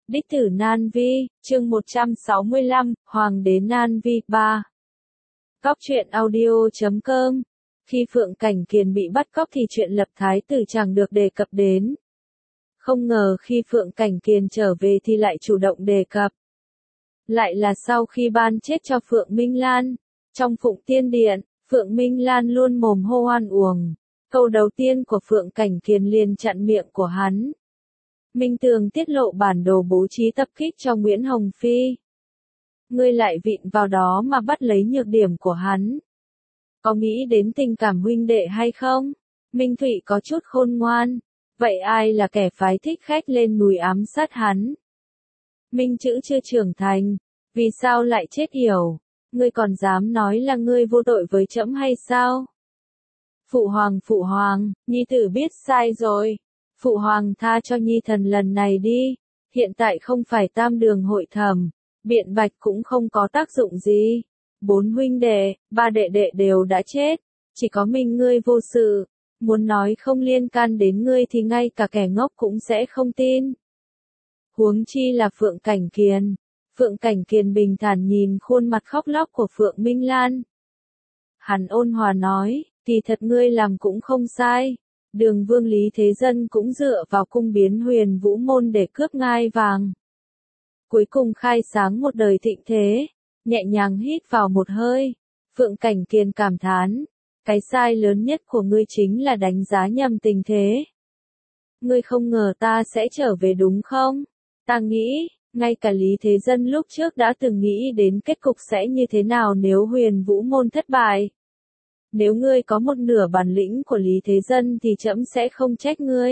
Đích tử Nan Vi, chương 165, Hoàng đế Nan Vi 3. Cóc truyện audio.com. Khi Phượng Cảnh Kiền bị bắt cóc thì chuyện lập thái tử chẳng được đề cập đến. Không ngờ khi Phượng Cảnh Kiền trở về thì lại chủ động đề cập. Lại là sau khi ban chết cho Phượng Minh Lan. Trong Phụng Tiên Điện, Phượng Minh Lan luôn mồm hô oan uổng. Câu đầu tiên của Phượng Cảnh Kiền liền chặn miệng của hắn. Minh Tường tiết lộ bản đồ bố trí tập kích cho Nguyễn Hồng Phi. Ngươi lại vịn vào đó mà bắt lấy nhược điểm của hắn. Có nghĩ đến tình cảm huynh đệ hay không? Minh Thụy có chút khôn ngoan. Vậy ai là kẻ phái thích khách lên núi ám sát hắn? Minh Chữ chưa trưởng thành. Vì sao lại chết yểu? Ngươi còn dám nói là ngươi vô tội với trẫm hay sao? Phụ hoàng, nhi tử biết sai rồi. Phụ hoàng tha cho nhi thần lần này đi, hiện tại không phải tam đường hội thẩm, biện bạch cũng không có tác dụng gì. 4 huynh đệ, 3 đệ đệ đều đã chết, chỉ có mình ngươi vô sự, muốn nói không liên can đến ngươi thì ngay cả kẻ ngốc cũng sẽ không tin. Huống chi là Phượng Cảnh Kiền. Phượng Cảnh Kiền bình thản nhìn khuôn mặt khóc lóc của Phượng Minh Lan. Hắn ôn hòa nói, kỳ thật ngươi làm cũng không sai. Đường Vương Lý Thế Dân cũng dựa vào cung biến Huyền Vũ Môn để cướp ngai vàng. Cuối cùng khai sáng một đời thịnh thế, nhẹ nhàng hít vào một hơi. Phượng Cảnh Kiền cảm thán, cái sai lớn nhất của ngươi chính là đánh giá nhầm tình thế. Ngươi không ngờ ta sẽ trở về đúng không? Ta nghĩ, ngay cả Lý Thế Dân lúc trước đã từng nghĩ đến kết cục sẽ như thế nào nếu Huyền Vũ Môn thất bại. Nếu ngươi có một nửa bản lĩnh của Lý Thế Dân thì trẫm sẽ không trách ngươi.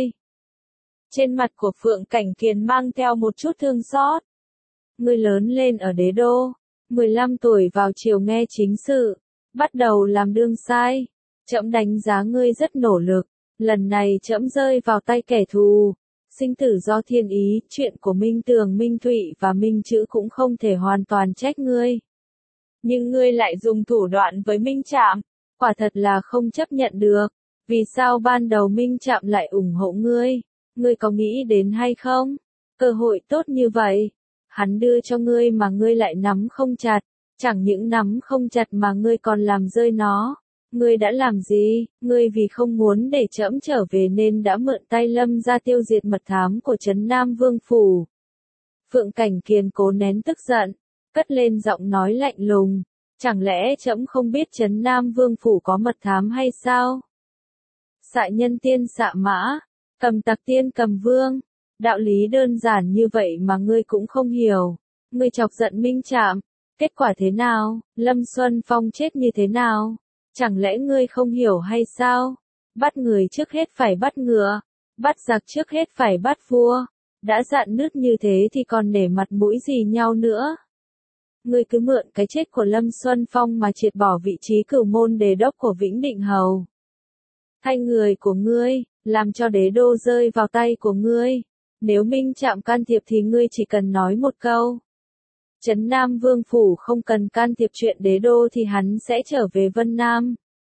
Trên mặt của Phượng Cảnh Kiền mang theo một chút thương xót. Ngươi lớn lên ở đế đô, 15 tuổi vào triều nghe chính sự, bắt đầu làm đương sai. Trẫm đánh giá ngươi rất nỗ lực, lần này trẫm rơi vào tay kẻ thù. Sinh tử do thiên ý, chuyện của Minh Tường, Minh Thụy và Minh Chữ cũng không thể hoàn toàn trách ngươi. Nhưng ngươi lại dùng thủ đoạn với Minh Trạm. Quả thật là không chấp nhận được. Vì sao ban đầu Minh Trạm lại ủng hộ ngươi? Ngươi có nghĩ đến hay không? Cơ hội tốt như vậy, hắn đưa cho ngươi mà ngươi lại nắm không chặt. Chẳng những nắm không chặt mà ngươi còn làm rơi nó. Ngươi đã làm gì? Ngươi vì không muốn để trẫm trở về nên đã mượn tay Lâm ra tiêu diệt mật thám của Trấn Nam Vương Phủ. Phượng Cảnh Kiền cố nén tức giận, cất lên giọng nói lạnh lùng. Chẳng lẽ trẫm không biết Trấn Nam Vương Phủ có mật thám hay sao? Xạ nhân tiên xạ mã, cầm tặc tiên cầm vương. Đạo lý đơn giản như vậy mà ngươi cũng không hiểu. Ngươi chọc giận Minh Trạm. Kết quả thế nào? Lâm Xuân Phong chết như thế nào? Chẳng lẽ ngươi không hiểu hay sao? Bắt người trước hết phải bắt ngựa. Bắt giặc trước hết phải bắt vua. Đã dạn nứt như thế thì còn để mặt mũi gì nhau nữa? Ngươi cứ mượn cái chết của Lâm Xuân Phong mà triệt bỏ vị trí cửu môn đề đốc của Vĩnh Định Hầu. Thay người của ngươi, làm cho đế đô rơi vào tay của ngươi. Nếu Minh Trạm can thiệp thì ngươi chỉ cần nói một câu. Trấn Nam Vương Phủ không cần can thiệp chuyện đế đô thì hắn sẽ trở về Vân Nam.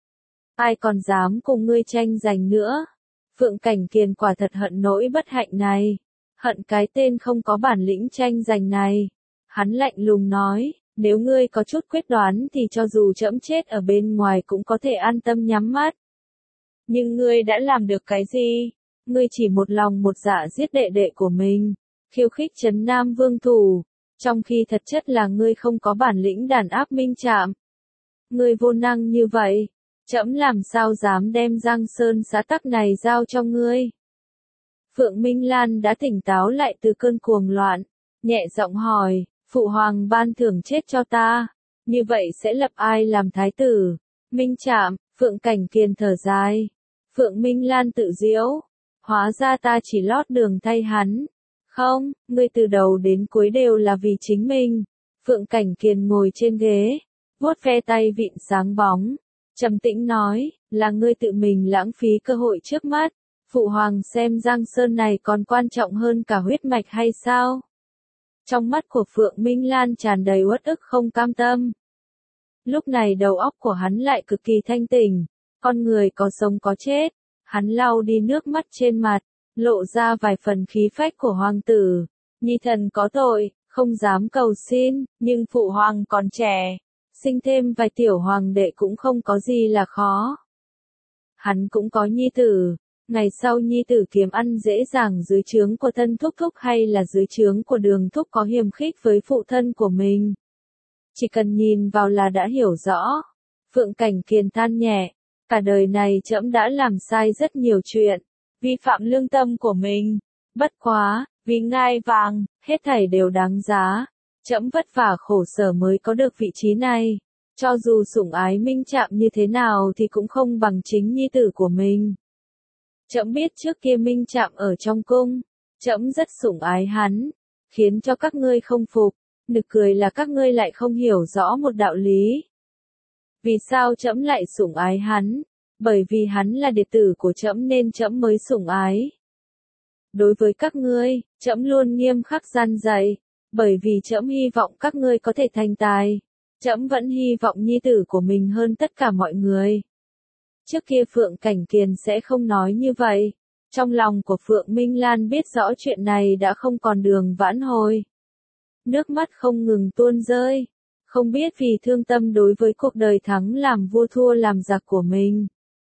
Ai còn dám cùng ngươi tranh giành nữa? Phượng Cảnh Kiền quả thật hận nỗi bất hạnh này. Hận cái tên không có bản lĩnh tranh giành này. Hắn lạnh lùng nói, nếu ngươi có chút quyết đoán thì cho dù trẫm chết ở bên ngoài cũng có thể an tâm nhắm mắt. Nhưng ngươi đã làm được cái gì? Ngươi chỉ một lòng một dạ giết đệ đệ của mình, khiêu khích Trấn Nam Vương Thủ, trong khi thật chất là ngươi không có bản lĩnh đàn áp Minh Trạm. Ngươi vô năng như vậy, trẫm làm sao dám đem Giang Sơn xã tắc này giao cho ngươi? Phượng Minh Lan đã tỉnh táo lại từ cơn cuồng loạn, nhẹ giọng hỏi. Phụ hoàng ban thưởng chết cho ta, như vậy sẽ lập ai làm thái tử? Minh Trạm. Phượng Cảnh Kiền thở dài. Phượng Minh Lan tự giễu, hóa ra ta chỉ lót đường thay hắn. Không, ngươi từ đầu đến cuối đều là vì chính mình. Phượng Cảnh Kiền ngồi trên ghế, vuốt ve tay vịn sáng bóng, trầm tĩnh nói, là ngươi tự mình lãng phí cơ hội trước mắt. Phụ hoàng xem Giang Sơn này còn quan trọng hơn cả huyết mạch hay sao? Trong mắt của Phượng Minh Lan tràn đầy uất ức không cam tâm. Lúc này đầu óc của hắn lại cực kỳ thanh tỉnh. Con người có sống có chết. Hắn lau đi nước mắt trên mặt, lộ ra vài phần khí phách của hoàng tử. Nhi thần có tội, không dám cầu xin, nhưng phụ hoàng còn trẻ, sinh thêm vài tiểu hoàng đệ cũng không có gì là khó. Hắn cũng có nhi tử, ngày sau nhi tử kiếm ăn dễ dàng dưới trướng của thân thúc thúc hay là dưới trướng của đường thúc có hiềm khích với phụ thân của mình. Chỉ cần nhìn vào là đã hiểu rõ. Phượng Cảnh Kiền than nhẹ, cả đời này trẫm đã làm sai rất nhiều chuyện, vi phạm lương tâm của mình. Bất quá, vì ngai vàng, hết thảy đều đáng giá. Trẫm vất vả khổ sở mới có được vị trí này. Cho dù sủng ái Minh Trạm như thế nào thì cũng không bằng chính nhi tử của mình. Trẫm biết trước kia Minh Trạm ở trong cung, trẫm rất sủng ái hắn, khiến cho các ngươi không phục. Nực cười là các ngươi lại không hiểu rõ một đạo lý. Vì sao trẫm lại sủng ái hắn? Bởi vì hắn là đệ tử của trẫm nên trẫm mới sủng ái. Đối với các ngươi, trẫm luôn nghiêm khắc gian dạy, bởi vì trẫm hy vọng các ngươi có thể thành tài. Trẫm vẫn hy vọng nhi tử của mình hơn tất cả mọi người. Trước kia Phượng Cảnh Kiền sẽ không nói như vậy. Trong lòng của Phượng Minh Lan biết rõ chuyện này đã không còn đường vãn hồi. Nước mắt không ngừng tuôn rơi. Không biết vì thương tâm đối với cuộc đời thắng làm vua thua làm giặc của mình.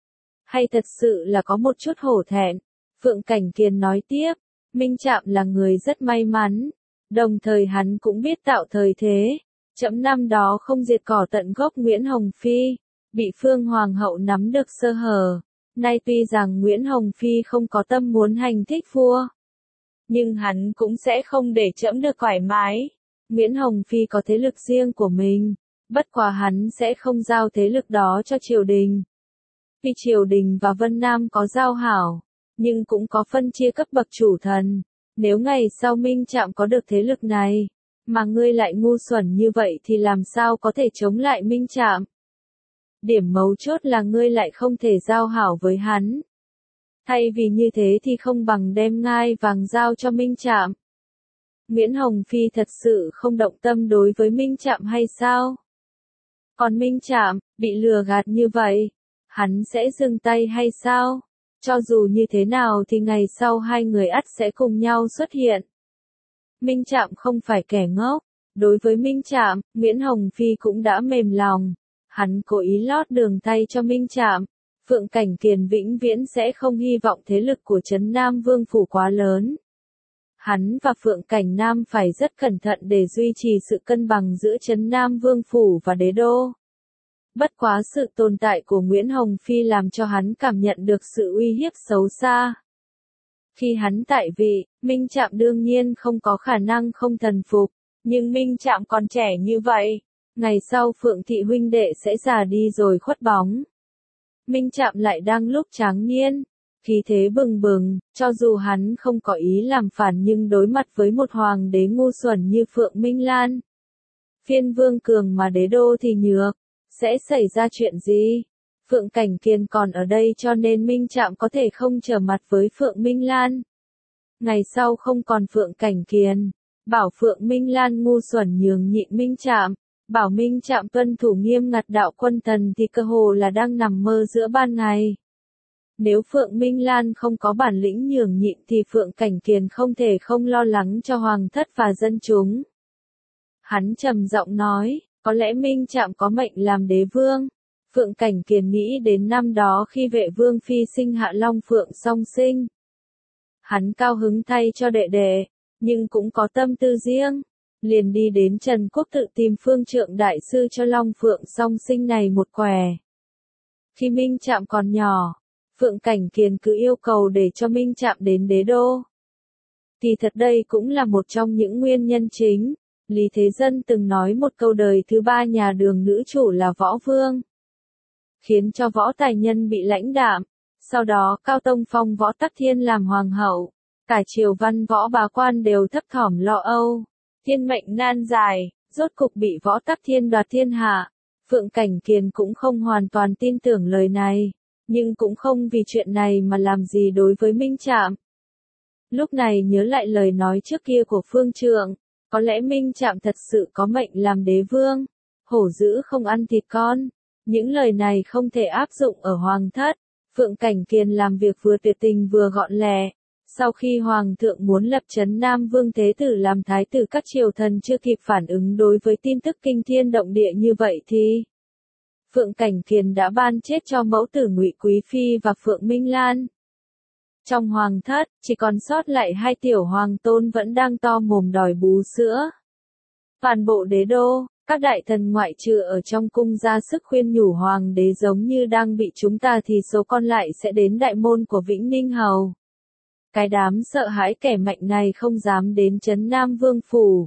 Hay thật sự là có một chút hổ thẹn. Phượng Cảnh Kiền nói tiếp, Minh Trạm là người rất may mắn. Đồng thời hắn cũng biết tạo thời thế. Trẫm năm đó không diệt cỏ tận gốc Nguyễn Hồng Phi, bị Phương Hoàng hậu nắm được sơ hở. Nay tuy rằng Nguyễn Hồng Phi không có tâm muốn hành thích vua, nhưng hắn cũng sẽ không để trẫm được thoải mái. Nguyễn Hồng Phi có thế lực riêng của mình, bất quá hắn sẽ không giao thế lực đó cho triều đình. Vì triều đình và Vân Nam có giao hảo, nhưng cũng có phân chia cấp bậc chủ thần. Nếu ngày sau Minh Trạm có được thế lực này, mà ngươi lại ngu xuẩn như vậy thì làm sao có thể chống lại Minh Trạm? Điểm mấu chốt là ngươi lại không thể giao hảo với hắn. Thay vì như thế thì không bằng đem ngai vàng giao cho Minh Trạm. Nguyễn Hồng Phi thật sự không động tâm đối với Minh Trạm hay sao? Còn Minh Trạm, bị lừa gạt như vậy, hắn sẽ dừng tay hay sao? Cho dù như thế nào thì ngày sau hai người ắt sẽ cùng nhau xuất hiện. Minh Trạm không phải kẻ ngốc. Đối với Minh Trạm, Nguyễn Hồng Phi cũng đã mềm lòng. Hắn cố ý lót đường tay cho Minh Trạm. Phượng Cảnh Kiền vĩnh viễn sẽ không hy vọng thế lực của Trấn Nam Vương Phủ quá lớn. Hắn và Phượng Cảnh Nam phải rất cẩn thận để duy trì sự cân bằng giữa Trấn Nam Vương Phủ và đế đô. Bất quá sự tồn tại của Nguyễn Hồng Phi làm cho hắn cảm nhận được sự uy hiếp xấu xa. Khi hắn tại vị, Minh Trạm đương nhiên không có khả năng không thần phục, nhưng Minh Trạm còn trẻ như vậy, ngày sau Phượng thị huynh đệ sẽ già đi rồi khuất bóng. Minh Trạm lại đang lúc tráng niên, khí thế bừng bừng, cho dù hắn không có ý làm phản nhưng đối mặt với một hoàng đế ngu xuẩn như Phượng Minh Lan, phiên vương cường mà đế đô thì nhược, sẽ xảy ra chuyện gì? Phượng Cảnh Kiền còn ở đây cho nên Minh Trạm có thể không trở mặt với Phượng Minh Lan. Ngày sau không còn Phượng Cảnh Kiền, bảo Phượng Minh Lan ngu xuẩn nhường nhịn Minh Trạm, bảo Minh Trạm tuân thủ nghiêm ngặt đạo quân thần thì cơ hồ là đang nằm mơ giữa ban ngày. Nếu Phượng Minh Lan không có bản lĩnh nhường nhịn thì Phượng Cảnh Kiền không thể không lo lắng cho hoàng thất và dân chúng. Hắn trầm giọng nói, có lẽ Minh Trạm có mệnh làm đế vương. Phượng Cảnh Kiền nghĩ đến năm đó khi Vệ Vương phi sinh Hạ Long Phượng song sinh. Hắn cao hứng thay cho đệ đệ, nhưng cũng có tâm tư riêng. Liền đi đến Trần Quốc tự tìm Phương Trượng đại sư cho Long Phượng song sinh này một quẻ. Khi Minh Trạm còn nhỏ, Phượng Cảnh Kiền cứ yêu cầu để cho Minh Trạm đến đế đô. Thì thật đây cũng là một trong những nguyên nhân chính. Lý Thế Dân từng nói một câu đời thứ ba nhà Đường nữ chủ là Võ Vương, khiến cho Võ Tài Nhân bị lãnh đạm. Sau đó Cao Tông phong Võ Tắc Thiên làm hoàng hậu, cả triều văn võ bá quan đều thấp thỏm lo âu. Thiên mệnh nan giải, rốt cục bị Võ Tắc Thiên đoạt thiên hạ. Phượng Cảnh Kiền cũng không hoàn toàn tin tưởng lời này, nhưng cũng không vì chuyện này mà làm gì đối với Minh Trạm. Lúc này nhớ lại lời nói trước kia của Phương Trượng, có lẽ Minh Trạm thật sự có mệnh làm đế vương. Hổ dữ không ăn thịt con. Những lời này không thể áp dụng ở hoàng thất. Phượng Cảnh Kiền làm việc vừa tuyệt tình vừa gọn lẹ, Sau khi Hoàng thượng muốn lập Trấn Nam Vương Thế Tử làm thái tử, các triều thần chưa kịp phản ứng đối với tin tức kinh thiên động địa như vậy thì Phượng Cảnh Kiền đã ban chết cho mẫu tử Ngụy Quý Phi và Phượng Minh Lan. Trong hoàng thất, chỉ còn sót lại hai tiểu hoàng tôn vẫn đang to mồm đòi bú sữa. Toàn bộ đế đô, các đại thần ngoại trừ ở trong cung ra sức khuyên nhủ hoàng đế giống như đang bị chúng ta thì số còn lại sẽ đến đại môn của Vĩnh Ninh Hầu. Cái đám sợ hãi kẻ mạnh này không dám đến Trấn Nam Vương phủ.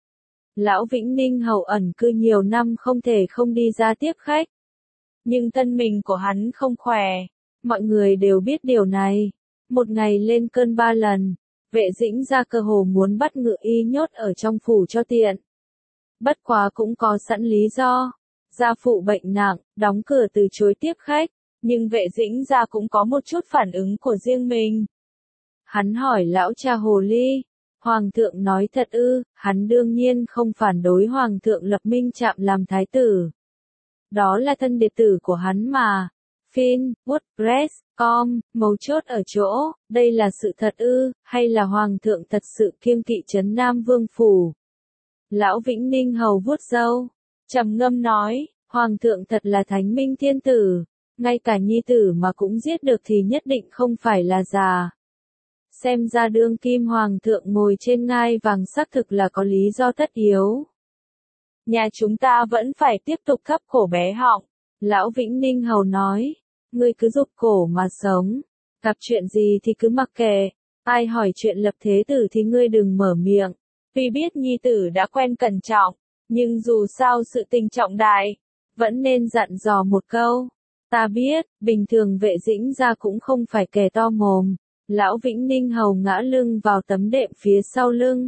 Lão Vĩnh Ninh Hầu ẩn cư nhiều năm không thể không đi ra tiếp khách. Nhưng thân mình của hắn không khỏe. Mọi người đều biết điều này. Một ngày lên cơn 3 lần, Vệ Dĩnh ra cơ hồ muốn bắt Ngự Y nhốt ở trong phủ cho tiện. Bất quá cũng có sẵn lý do. Gia phụ bệnh nặng, đóng cửa từ chối tiếp khách. Nhưng Vệ Dĩnh ra cũng có một chút phản ứng của riêng mình. Hắn hỏi lão cha hồ ly. Hoàng thượng nói thật ư? Hắn đương nhiên không phản đối Hoàng thượng lập Minh Trạm làm thái tử. Đó là thân đệ tử của hắn mà. Fin, WordPress, com, mấu chốt ở chỗ, đây là sự thật ư, hay là Hoàng thượng thật sự kiêng kỵ Trấn Nam Vương phủ? Lão Vĩnh Ninh Hầu vuốt râu, trầm ngâm nói, Hoàng thượng thật là thánh minh thiên tử, ngay cả nhi tử mà cũng giết được thì nhất định không phải là già. Xem ra đương kim Hoàng thượng ngồi trên ngai vàng xác thực là có lý do tất yếu. Nhà chúng ta vẫn phải tiếp tục thấp cổ bé họng, Lão Vĩnh Ninh Hầu nói. Ngươi cứ rụt cổ mà sống, gặp chuyện gì thì cứ mặc kệ, ai hỏi chuyện lập thế tử thì ngươi đừng mở miệng. Tuy biết nhi tử đã quen cẩn trọng, nhưng dù sao sự tình trọng đại, vẫn nên dặn dò một câu. Ta biết, bình thường Vệ Dĩnh ra cũng không phải kẻ to mồm. Lão Vĩnh Ninh Hầu ngã lưng vào tấm đệm phía sau lưng.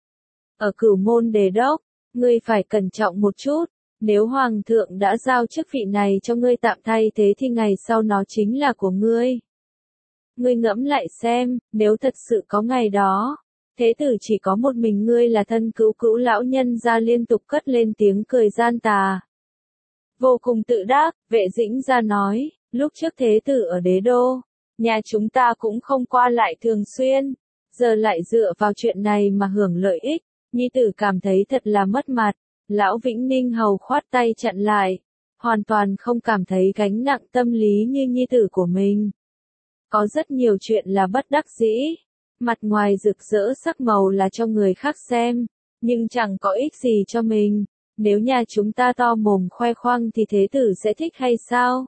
Ở Cửu Môn Đề Đốc, ngươi phải cẩn trọng một chút. Nếu Hoàng thượng đã giao chức vị này cho ngươi tạm thay thế thì ngày sau nó chính là của ngươi. Ngươi ngẫm lại xem, nếu thật sự có ngày đó, thế tử chỉ có một mình ngươi là thân cứu cữu, lão nhân ra liên tục cất lên tiếng cười gian tà. Vô cùng tự đắc, Vệ Dĩnh ra nói, lúc trước thế tử ở đế đô, nhà chúng ta cũng không qua lại thường xuyên, giờ lại dựa vào chuyện này mà hưởng lợi ích, nhi tử cảm thấy thật là mất mặt. Lão Vĩnh Ninh Hầu khoát tay chặn lại, hoàn toàn không cảm thấy gánh nặng tâm lý như nhi tử của mình. Có rất nhiều chuyện là bất đắc dĩ, mặt ngoài rực rỡ sắc màu là cho người khác xem, nhưng chẳng có ích gì cho mình. Nếu nhà chúng ta to mồm khoe khoang thì thế tử sẽ thích hay sao?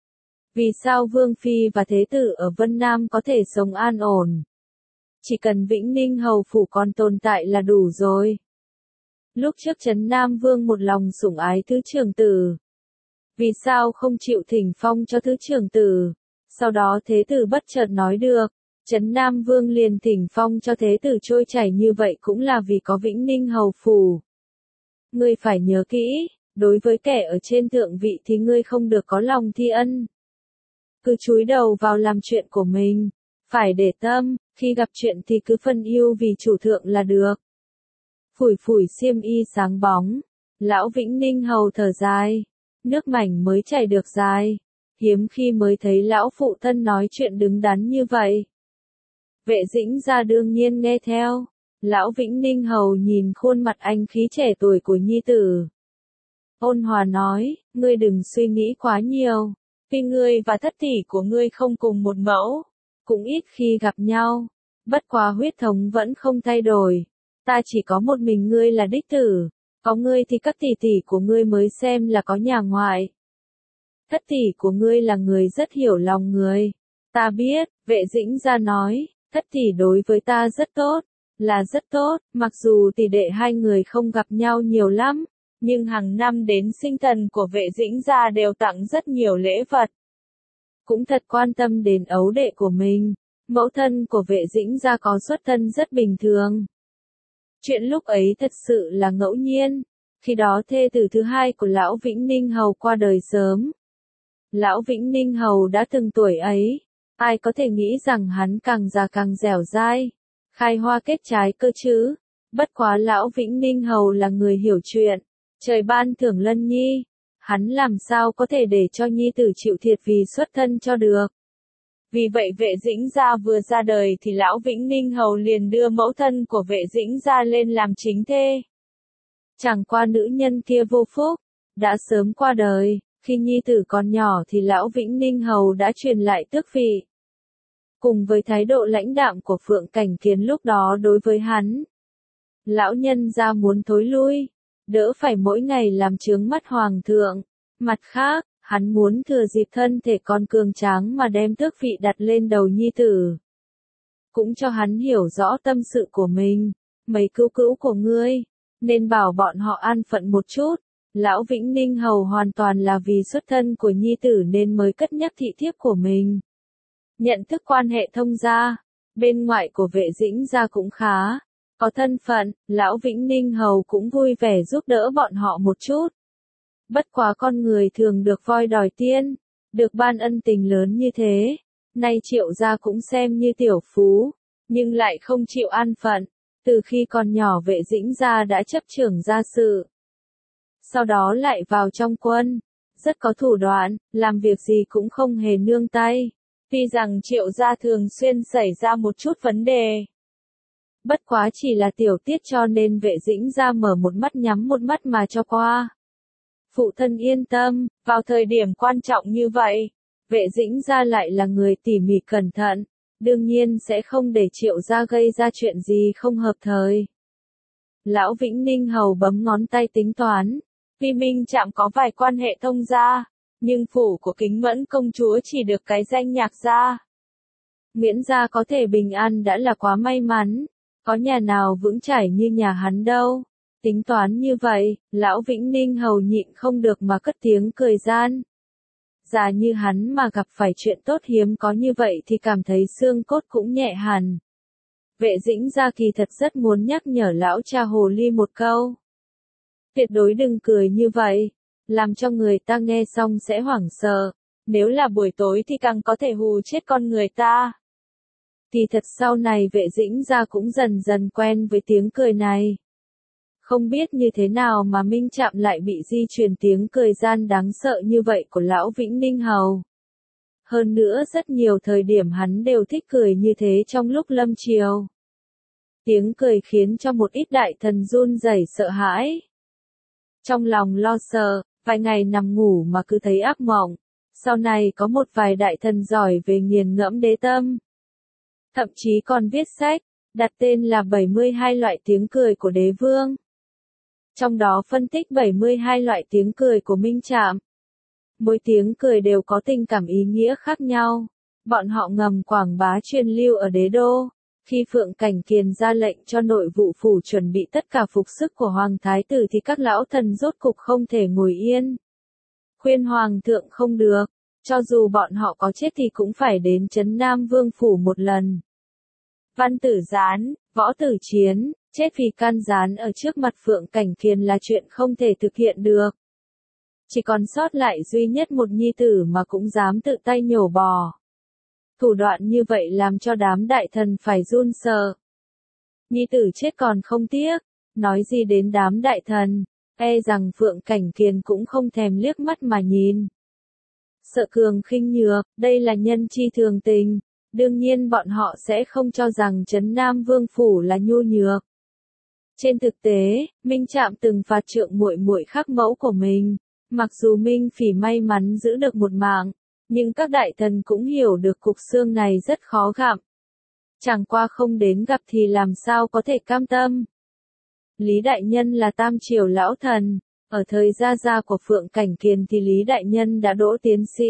Vì sao Vương Phi và thế tử ở Vân Nam có thể sống an ổn? Chỉ cần Vĩnh Ninh Hầu phủ còn tồn tại là đủ rồi. Lúc trước Trấn Nam Vương một lòng sủng ái thứ trưởng tử. Vì sao không chịu thỉnh phong cho thứ trưởng tử? Sau đó thế tử bất chợt nói được, Trấn Nam Vương liền thỉnh phong cho thế tử trôi chảy như vậy cũng là vì có Vĩnh Ninh Hầu phủ. Ngươi phải nhớ kỹ, đối với kẻ ở trên thượng vị thì ngươi không được có lòng thi ân. Cứ chúi đầu vào làm chuyện của mình, phải để tâm, khi gặp chuyện thì cứ phân ưu vì chủ thượng là được. Phủi phủi xiêm y sáng bóng, Lão Vĩnh Ninh Hầu thở dài, nước mảnh mới chảy được dài, hiếm khi mới thấy lão phụ thân nói chuyện đứng đắn như vậy. Vệ Dĩnh ra đương nhiên nghe theo, Lão Vĩnh Ninh Hầu nhìn khuôn mặt anh khí trẻ tuổi của nhi tử. Ôn hòa nói, ngươi đừng suy nghĩ quá nhiều, vì ngươi và thất tỷ của ngươi không cùng một mẫu, cũng ít khi gặp nhau, bất quá huyết thống vẫn không thay đổi. Ta chỉ có một mình ngươi là đích tử, có ngươi thì các tỷ tỷ của ngươi mới xem là có nhà ngoại. Thất tỷ của ngươi là người rất hiểu lòng người. Ta biết, Vệ Dĩnh ra nói, thất tỷ đối với ta rất tốt, là rất tốt, mặc dù tỷ đệ hai người không gặp nhau nhiều lắm, nhưng hàng năm đến sinh thần của Vệ Dĩnh gia đều tặng rất nhiều lễ vật. Cũng thật quan tâm đến ấu đệ của mình, mẫu thân của Vệ Dĩnh gia có xuất thân rất bình thường. Chuyện lúc ấy thật sự là ngẫu nhiên, khi đó thê tử thứ hai của Lão Vĩnh Ninh Hầu qua đời sớm. Lão Vĩnh Ninh Hầu đã từng tuổi ấy, ai có thể nghĩ rằng hắn càng già càng dẻo dai, khai hoa kết trái cơ chứ. Bất quá Lão Vĩnh Ninh Hầu là người hiểu chuyện, trời ban thưởng lân nhi, hắn làm sao có thể để cho nhi tử chịu thiệt vì xuất thân cho được. Vì vậy Vệ Dĩnh Gia vừa ra đời thì lão Vĩnh Ninh Hầu liền đưa mẫu thân của Vệ Dĩnh Gia lên làm chính thê. Chẳng qua nữ nhân kia vô phúc, đã sớm qua đời, khi nhi tử còn nhỏ thì lão Vĩnh Ninh Hầu đã truyền lại tước vị. Cùng với thái độ lãnh đạm của Phượng Cảnh Kiền lúc đó đối với hắn, lão nhân gia muốn thối lui, đỡ phải mỗi ngày làm chướng mắt hoàng thượng. Mặt khác, hắn muốn thừa dịp thân thể còn cường tráng mà đem tước vị đặt lên đầu nhi tử. Cũng cho hắn hiểu rõ tâm sự của mình, mấy cứu cữu của ngươi, nên bảo bọn họ an phận một chút. Lão Vĩnh Ninh Hầu hoàn toàn là vì xuất thân của nhi tử nên mới cất nhắc thị thiếp của mình. Nhận thức quan hệ thông gia, bên ngoại của Vệ Dĩnh Gia cũng khá, có thân phận, lão Vĩnh Ninh Hầu cũng vui vẻ giúp đỡ bọn họ một chút. Bất quá con người thường được voi đòi tiên, được ban ân tình lớn như thế, nay Triệu gia cũng xem như tiểu phú, nhưng lại không chịu an phận, từ khi còn nhỏ Vệ Dĩnh Gia đã chấp trưởng gia sự. Sau đó lại vào trong quân, rất có thủ đoạn, làm việc gì cũng không hề nương tay. Tuy rằng Triệu gia thường xuyên xảy ra một chút vấn đề. Bất quá chỉ là tiểu tiết cho nên Vệ Dĩnh Gia mở một mắt nhắm một mắt mà cho qua. Phụ thân yên tâm, vào thời điểm quan trọng như vậy, Vệ Dĩnh Gia lại là người tỉ mỉ cẩn thận, đương nhiên sẽ không để Triệu gia gây ra chuyện gì không hợp thời. Lão Vĩnh Ninh Hầu bấm ngón tay tính toán, tuy Minh Trạm có vài quan hệ thông gia, nhưng phủ của Kính Mẫn công chúa chỉ được cái danh Nhạc gia. Miễn gia có thể bình an đã là quá may mắn, có nhà nào vững chãi như nhà hắn đâu. Tính toán như vậy, lão Vĩnh Ninh Hầu nhịn không được mà cất tiếng cười gian. Già như hắn mà gặp phải chuyện tốt hiếm có như vậy thì cảm thấy xương cốt cũng nhẹ hẳn. Vệ Dĩnh Gia kỳ thật rất muốn nhắc nhở lão cha hồ ly một câu. Tuyệt đối đừng cười như vậy, làm cho người ta nghe xong sẽ hoảng sợ, nếu là buổi tối thì càng có thể hù chết con người ta. Thì thật sau này Vệ Dĩnh Gia cũng dần dần quen với tiếng cười này. Không biết như thế nào mà Minh Trạm lại bị di truyền tiếng cười gian đáng sợ như vậy của lão Vĩnh Ninh Hầu. Hơn nữa rất nhiều thời điểm hắn đều thích cười như thế trong lúc lâm triều. Tiếng cười khiến cho một ít đại thần run rẩy sợ hãi. Trong lòng lo sợ, vài ngày nằm ngủ mà cứ thấy ác mộng. Sau này có một vài đại thần giỏi về nghiền ngẫm đế tâm. Thậm chí còn viết sách, đặt tên là 72 loại tiếng cười của đế vương. Trong đó phân tích 72 loại tiếng cười của Minh Trạm. Mỗi tiếng cười đều có tình cảm ý nghĩa khác nhau. Bọn họ ngầm quảng bá truyền lưu ở đế đô. Khi Phượng Cảnh Kiền ra lệnh cho nội vụ phủ chuẩn bị tất cả phục sức của Hoàng Thái tử thì các lão thần rốt cục không thể ngồi yên. Khuyên Hoàng thượng không được, cho dù bọn họ có chết thì cũng phải đến Trấn Nam Vương phủ một lần. Văn Tử Gián, Võ Tử Chiến, chết vì can gián ở trước mặt Phượng Cảnh Kiền là chuyện không thể thực hiện được. Chỉ còn sót lại duy nhất một nhi tử mà cũng dám tự tay nhổ bò. Thủ đoạn như vậy làm cho đám đại thần phải run sợ. Nhi tử chết còn không tiếc, nói gì đến đám đại thần, e rằng Phượng Cảnh Kiền cũng không thèm liếc mắt mà nhìn. Sợ cường khinh nhược, đây là nhân chi thường tình, đương nhiên bọn họ sẽ không cho rằng Trấn Nam Vương phủ là nhu nhược. Trên thực tế, Minh Trạm từng phạt trượng muội muội khắc mẫu của mình, mặc dù Minh Phỉ may mắn giữ được một mạng, nhưng các đại thần cũng hiểu được cục xương này rất khó gặm. Chẳng qua không đến gặp thì làm sao có thể cam tâm. Lý Đại Nhân là tam triều lão thần, ở thời gia gia của Phượng Cảnh Kiền thì Lý Đại Nhân đã đỗ tiến sĩ.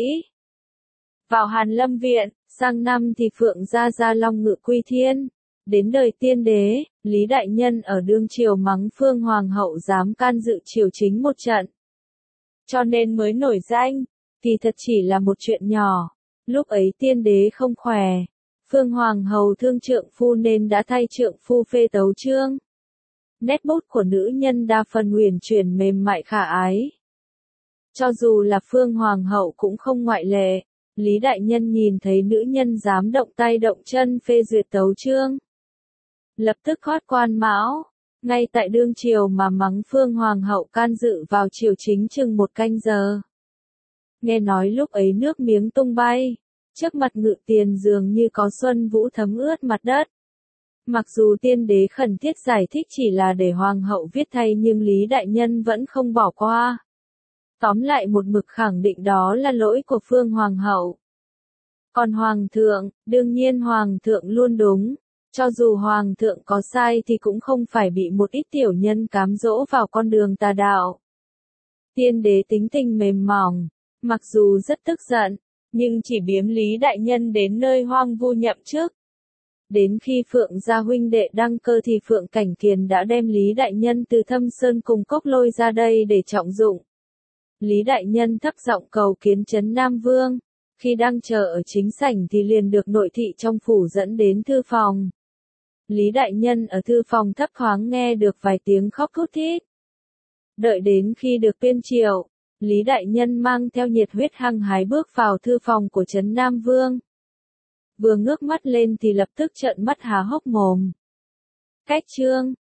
Vào Hàn Lâm Viện, sang năm thì Phượng gia gia long ngự quy thiên. Đến đời tiên đế, Lý Đại Nhân ở đương triều mắng Phương Hoàng hậu dám can dự triều chính một trận. Cho nên mới nổi danh, thì thật chỉ là một chuyện nhỏ. Lúc ấy tiên đế không khỏe, Phương Hoàng hậu thương trượng phu nên đã thay trượng phu phê tấu chương. Nét bút của nữ nhân đa phần huyền chuyển mềm mại khả ái. Cho dù là Phương Hoàng hậu cũng không ngoại lệ, Lý Đại Nhân nhìn thấy nữ nhân dám động tay động chân phê duyệt tấu chương. Lập tức khoát quan mão, ngay tại đương triều mà mắng Phương Hoàng hậu can dự vào triều chính chừng 1 canh giờ. Nghe nói lúc ấy nước miếng tung bay, Trước mặt Ngự Tiền dường như có xuân vũ thấm ướt mặt đất. Mặc dù tiên đế khẩn thiết giải thích chỉ là để hoàng hậu viết thay nhưng Lý Đại Nhân vẫn không bỏ qua. Tóm lại một mực khẳng định đó là lỗi của Phương Hoàng hậu. Còn Hoàng thượng, đương nhiên Hoàng thượng luôn đúng. Cho dù Hoàng thượng có sai thì cũng không phải bị một ít tiểu nhân cám dỗ vào con đường tà đạo. Tiên đế tính tình mềm mỏng, mặc dù rất tức giận, nhưng chỉ biếm Lý Đại Nhân đến nơi hoang vu nhậm chức. Đến khi Phượng gia huynh đệ đăng cơ thì Phượng Cảnh Kiền đã đem Lý Đại Nhân từ Thâm Sơn cùng Cốc lôi ra đây để trọng dụng. Lý Đại Nhân thấp giọng cầu kiến Trấn Nam Vương. Khi đang chờ ở chính sảnh thì liền được nội thị trong phủ dẫn đến thư phòng. Lý Đại Nhân ở thư phòng thấp thoáng nghe được vài tiếng khóc thút thít. Đợi đến khi được tuyên triệu, Lý Đại Nhân mang theo nhiệt huyết hăng hái bước vào thư phòng của Trấn Nam Vương. Vừa ngước mắt lên thì lập tức trợn mắt há hốc mồm. Cách chương